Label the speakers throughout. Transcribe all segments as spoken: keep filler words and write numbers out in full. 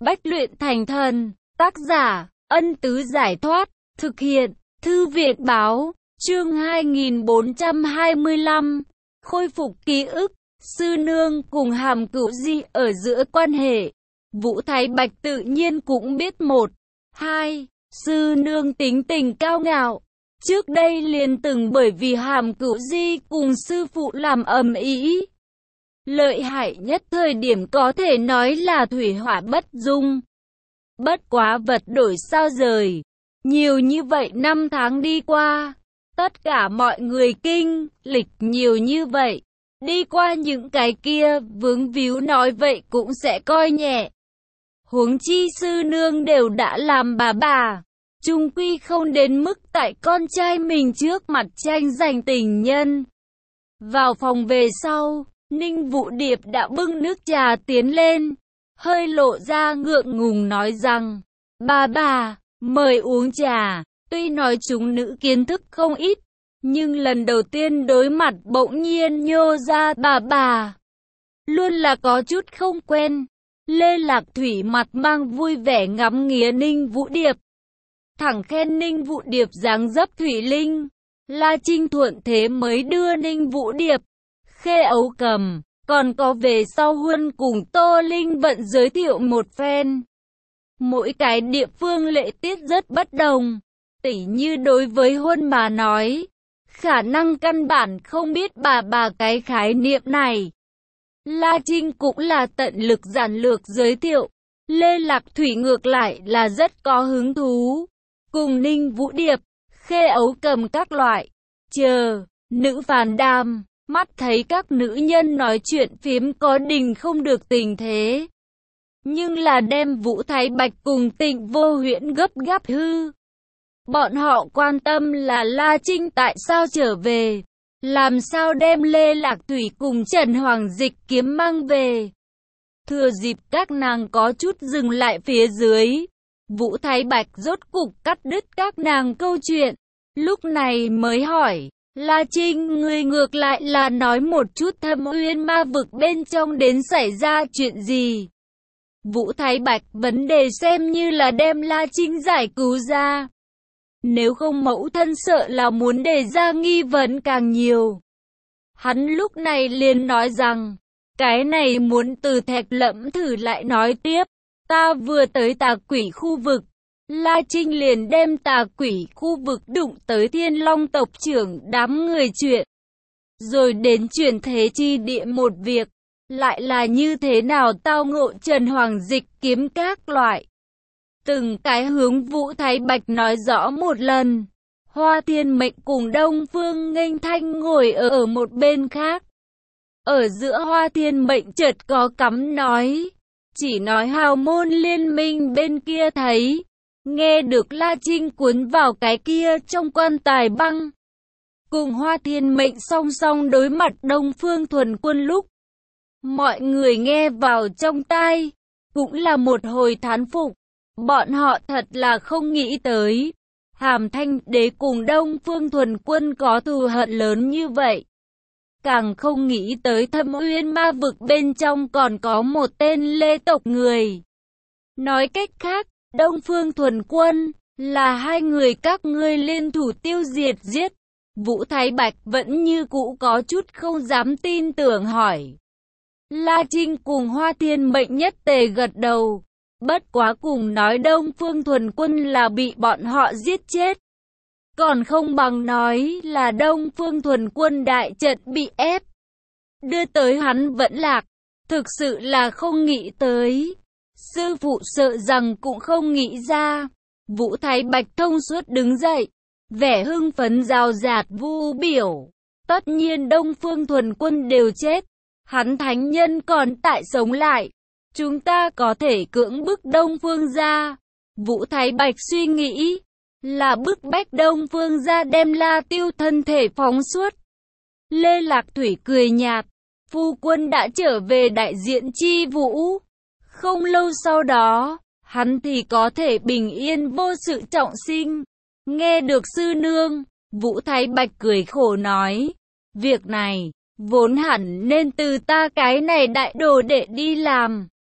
Speaker 1: bách luyện thành thần. Tác giả, Ân Tứ Giải Thoát. Thực hiện, Thư viện Báo. Chương hai nghìn bốn trăm hai mươi lăm. Khôi phục ký ức. Sư nương cùng Hàm Cửu Di ở giữa quan hệ. Vũ Thái Bạch tự nhiên cũng biết một. Hai. Sư nương tính tình cao ngạo. Trước đây liền từng bởi vì Hàm Cửu Di cùng sư phụ làm ầm ĩ. Lợi hại nhất thời điểm có thể nói là thủy hỏa bất dung. Bất quá vật đổi sao rời. Nhiều như vậy năm tháng đi qua. Tất cả mọi người kinh, lịch nhiều như vậy. Đi qua những cái kia, vướng víu nói vậy cũng sẽ coi nhẹ. Huống chi sư nương đều đã làm bà bà. Chung quy không đến mức tại con trai mình trước mặt tranh giành tình nhân. Vào phòng về sau, Ninh Vũ Điệp đã bưng nước trà tiến lên. Hơi lộ ra ngượng ngùng nói rằng, bà bà, mời uống trà. Tuy nói chúng nữ kiến thức không ít, nhưng lần đầu tiên đối mặt bỗng nhiên nhô ra bà bà. Luôn là có chút không quen. Lê Lạc Thủy mặt mang vui vẻ ngắm nghía Ninh Vũ Điệp. Thẳng khen Ninh Vũ Điệp dáng dấp thủy linh. La Trinh thuận thế mới đưa Ninh Vũ Điệp, Khê Ấu Cầm, còn có về sau Huân cùng Tô Linh Vận giới thiệu một phen. Mỗi cái địa phương lễ tiết rất bất đồng. Tỉ như đối với Huân mà nói, khả năng căn bản không biết bà bà cái khái niệm này. La Trinh cũng là tận lực giản lược giới thiệu. Lê Lạc Thủy ngược lại là rất có hứng thú. Cùng Ninh Vũ Điệp, Khê Ấu Cầm các loại. Chờ, nữ phàn đàm, mắt thấy các nữ nhân nói chuyện phiếm có đình không được tình thế. Nhưng là đem Vũ Thái Bạch cùng Tịnh Vô Huyễn gấp gáp hư. Bọn họ quan tâm là La Trinh tại sao trở về. Làm sao đem Lê Lạc Thủy cùng Trần Hoàng Dịch kiếm mang về. Thừa dịp các nàng có chút dừng lại phía dưới, Vũ Thái Bạch rốt cục cắt đứt các nàng câu chuyện. Lúc này mới hỏi, La Trinh ngươi ngược lại là nói một chút Thâm Uyên ma vực bên trong đến xảy ra chuyện gì. Vũ Thái Bạch vấn đề xem như là đem La Trinh giải cứu ra. Nếu không mẫu thân sợ là muốn đề ra nghi vấn càng nhiều. Hắn lúc này liền nói rằng, cái này muốn từ Thạch Lẫm thử lại nói tiếp. Ta vừa tới Tà Quỷ khu vực. La Trinh liền đem Tà Quỷ khu vực đụng tới Thiên Long tộc trưởng đám người chuyện. Rồi đến chuyển thế chi địa một việc. Lại là như thế nào tao ngộ Trần Hoàng Dịch kiếm các loại. Từng cái hướng Vũ Thái Bạch nói rõ một lần. Hoa Thiên Mệnh cùng Đông Phương Nghênh Thanh ngồi ở, ở một bên khác. Ở giữa Hoa Thiên Mệnh chợt có cắm nói. Chỉ nói hào môn liên minh bên kia thấy. Nghe được La Trinh cuốn vào cái kia trong quan tài băng. Cùng Hoa Thiên Mệnh song song đối mặt Đông Phương Thuần Quân lúc. Mọi người nghe vào trong tai. Cũng là một hồi thán phục. Bọn họ thật là không nghĩ tới. Hàm Thanh Đế cùng Đông Phương Thuần Quân có thù hận lớn như vậy. Càng không nghĩ tới Thâm Uyên ma vực bên trong còn có một tên Lê tộc người. Nói cách khác, Đông Phương Thuần Quân là hai người các ngươi liên thủ tiêu diệt giết. Vũ Thái Bạch vẫn như cũ có chút không dám tin tưởng hỏi. La Trinh cùng Hoa Thiên Mệnh nhất tề gật đầu. Bất quá cùng nói Đông Phương Thuần Quân là bị bọn họ giết chết. Còn không bằng nói là Đông Phương Thuần Quân đại trận bị ép. Đưa tới hắn vẫn lạc. Thực sự là không nghĩ tới. Sư phụ sợ rằng cũng không nghĩ ra. Vũ Thái Bạch thông suốt đứng dậy. Vẻ hưng phấn rào rạt vu biểu. Tất nhiên Đông Phương Thuần Quân đều chết. Hắn thánh nhân còn tại sống lại. Chúng ta có thể cưỡng bức Đông Phương ra. Vũ Thái Bạch suy nghĩ. Là bức bách Đông Phương ra đem La Tiêu thân thể phóng xuất. Lê Lạc Thủy cười nhạt. Phu quân đã trở về đại diện Chi Vũ. Không lâu sau đó, hắn thì có thể bình yên vô sự trọng sinh. Nghe được sư nương, Vũ Thái Bạch cười khổ nói. Việc này, vốn hẳn nên từ ta cái này đại đồ đệ đi làm.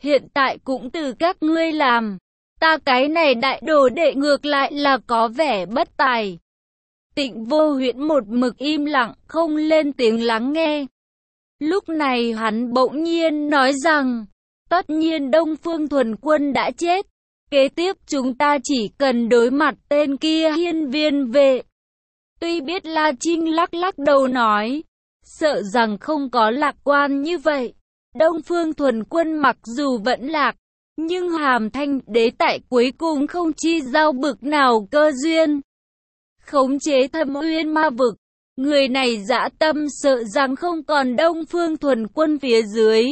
Speaker 1: hiện tại cũng từ các ngươi làm. Ta cái này đại đồ đệ ngược lại là có vẻ bất tài. Tịnh Vô Huyễn một mực im lặng, không lên tiếng lắng nghe. Lúc này hắn bỗng nhiên nói rằng, tất nhiên Đông Phương Thuần Quân đã chết. Kế tiếp chúng ta chỉ cần đối mặt tên kia hiên viên vệ. Tuy biết La Trinh lắc lắc đầu nói, sợ rằng không có lạc quan như vậy. Đông Phương Thuần Quân mặc dù vẫn lạc, nhưng Hàm Thanh Đế tại cuối cùng không chi giao bực nào cơ duyên. Khống chế Thâm Uyên Ma Vực, người này dã tâm sợ rằng không còn Đông Phương Thuần Quân phía dưới.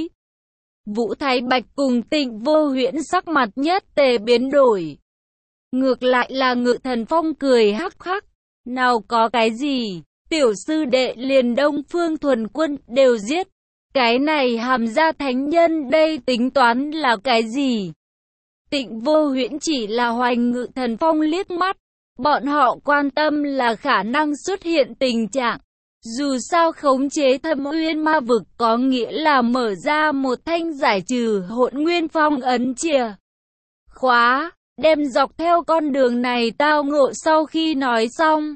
Speaker 1: Vũ Thái Bạch cùng Tịnh Vô Huyễn sắc mặt nhất tề biến đổi. Ngược lại là Ngự Thần Phong cười hắc hắc, nào có cái gì, tiểu sư đệ liền Đông Phương Thuần Quân đều giết. Cái này Hàm gia thánh nhân đây tính toán là cái gì? Tịnh Vô Huyễn chỉ là hoành Ngự Thần Phong liếc mắt. Bọn họ quan tâm là khả năng xuất hiện tình trạng. Dù sao khống chế Thâm Uyên Ma Vực có nghĩa là mở ra một thanh giải trừ Hỗn Nguyên Phong ấn chìa khóa, đem dọc theo con đường này tao ngộ. Sau khi nói xong,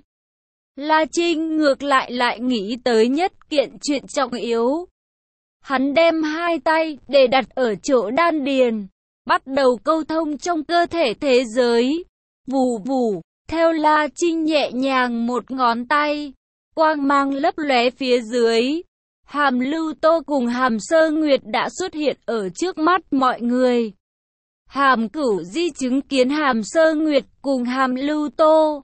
Speaker 1: La Trinh ngược lại lại nghĩ tới nhất kiện chuyện trọng yếu. Hắn đem hai tay để đặt ở chỗ đan điền, bắt đầu câu thông trong cơ thể thế giới. Vù vù, theo La Trinh nhẹ nhàng một ngón tay, quang mang lấp lóe phía dưới. Hàm Lưu Tô cùng Hàm Sơ Nguyệt đã xuất hiện ở trước mắt mọi người. Hàm Cửu Di chứng kiến Hàm Sơ Nguyệt cùng Hàm Lưu Tô,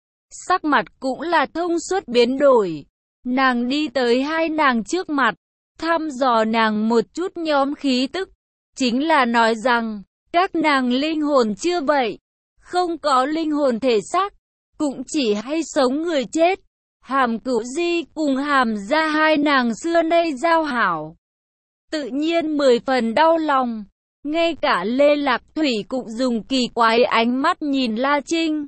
Speaker 1: sắc mặt cũng là thông suốt biến đổi. Nàng đi tới hai nàng trước mặt, thăm dò nàng một chút nhóm khí tức, chính là nói rằng, các nàng linh hồn chưa vậy, không có linh hồn thể xác, cũng chỉ hay sống người chết. Hàm Cửu Di cùng Hàm gia hai nàng xưa nay giao hảo, tự nhiên mười phần đau lòng. Ngay cả Lê Lạc Thủy cũng dùng kỳ quái ánh mắt nhìn La Trinh.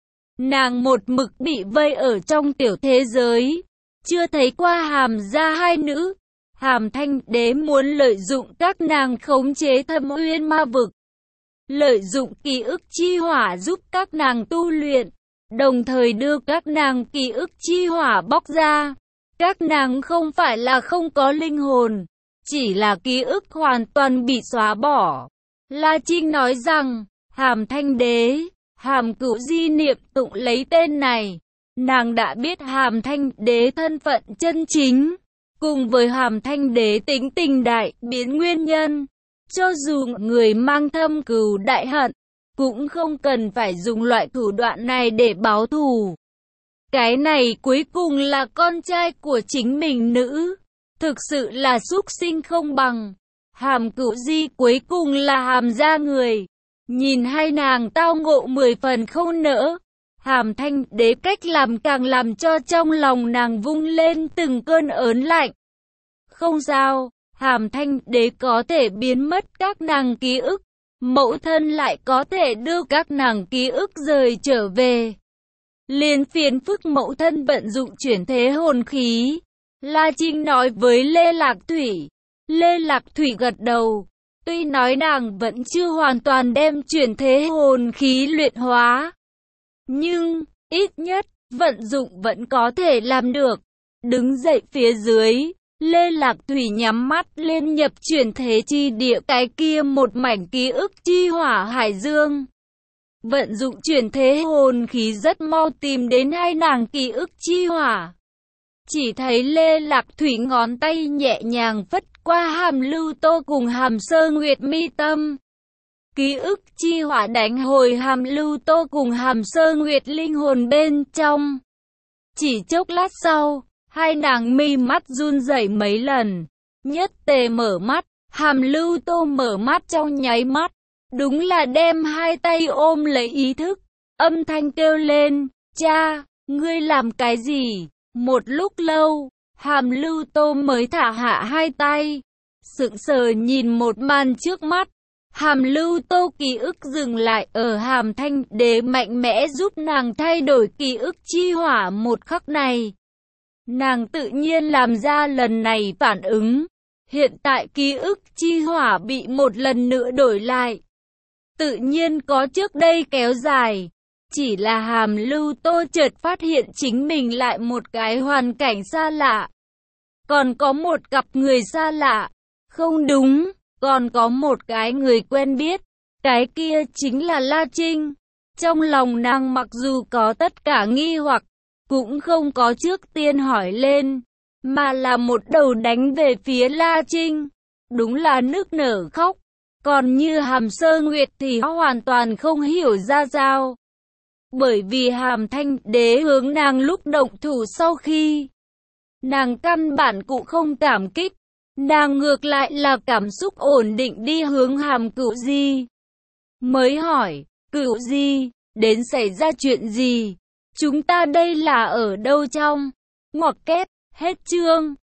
Speaker 1: Nàng một mực bị vây ở trong tiểu thế giới, chưa thấy qua Hàm gia hai nữ. Hàm Thanh Đế muốn lợi dụng các nàng khống chế Thâm Uyên Ma Vực, lợi dụng ký ức chi hỏa giúp các nàng tu luyện, đồng thời đưa các nàng ký ức chi hỏa bóc ra. Các nàng không phải là không có linh hồn, chỉ là ký ức hoàn toàn bị xóa bỏ. La Trinh nói rằng, Hàm Thanh Đế, Hàm Cửu Di niệm tụng lấy tên này, nàng đã biết Hàm Thanh Đế thân phận chân chính, cùng với Hàm Thanh Đế tính tình đại biến nguyên nhân. Cho dù người mang thâm cừu đại hận, cũng không cần phải dùng loại thủ đoạn này để báo thù. Cái này cuối cùng là con trai của chính mình nữ, thực sự là súc sinh không bằng. Hàm Cửu Di cuối cùng là Hàm gia người, nhìn hai nàng tao ngộ mười phần không nỡ. Hàm Thanh Đế cách làm càng làm cho trong lòng nàng vung lên từng cơn ớn lạnh. Không sao, Hàm Thanh Đế có thể biến mất các nàng ký ức, mẫu thân lại có thể đưa các nàng ký ức rời trở về. Liền phiền phức mẫu thân vận dụng chuyển thế hồn khí. La Trinh nói với Lê Lạc Thủy. Lê Lạc Thủy gật đầu. Tuy nói nàng vẫn chưa hoàn toàn đem chuyển thế hồn khí luyện hóa, nhưng ít nhất vận dụng vẫn có thể làm được. Đứng dậy phía dưới, Lê Lạc Thủy nhắm mắt lên nhập chuyển thế chi địa cái kia một mảnh ký ức chi hỏa hải dương. Vận dụng chuyển thế hồn khí rất mau tìm đến hai nàng ký ức chi hỏa. Chỉ thấy Lê Lạc Thủy ngón tay nhẹ nhàng phất qua Hàm Lưu Tô cùng Hàm Sơ Nguyệt mi tâm. Ký ức chi hỏa đánh hồi Hàm Lưu Tô cùng Hàm Sơ Nguyệt linh hồn bên trong. Chỉ chốc lát sau, hai nàng mi mắt run rẩy mấy lần, nhất tề mở mắt. Hàm Lưu Tô mở mắt trong nháy mắt, đúng là đem hai tay ôm lấy ý thức, âm thanh kêu lên, cha, ngươi làm cái gì? Một lúc lâu, Hàm Lưu Tô mới thả hạ hai tay, sững sờ nhìn một màn trước mắt. Hàm Lưu Tô ký ức dừng lại ở Hàm Thanh Đế mạnh mẽ giúp nàng thay đổi ký ức chi hỏa một khắc này. Nàng tự nhiên làm ra lần này phản ứng, Hiện tại ký ức chi hỏa bị một lần nữa đổi lại. Tự nhiên có trước đây kéo dài. Chỉ là Hàm Lưu Tô chợt phát hiện chính mình lại một cái hoàn cảnh xa lạ. Còn có một cặp người xa lạ. Không đúng, còn có một cái người quen biết. Cái kia chính là La Trinh. Trong lòng nàng mặc dù có tất cả nghi hoặc, cũng không có trước tiên hỏi lên, mà là một đầu đánh về phía La Trinh. Đúng là nức nở khóc. Còn như Hàm Sơ Nguyệt thì hoàn toàn không hiểu ra sao. Bởi vì Hàm Thanh Đế hướng nàng lúc động thủ sau khi, nàng căn bản cũng không cảm kích. Nàng ngược lại là cảm xúc ổn định đi hướng Hàm Cửu Di. Mới hỏi, Cửu Di, đến xảy ra chuyện gì? Chúng ta đây là ở đâu trong? Ngoặc kép, hết chương.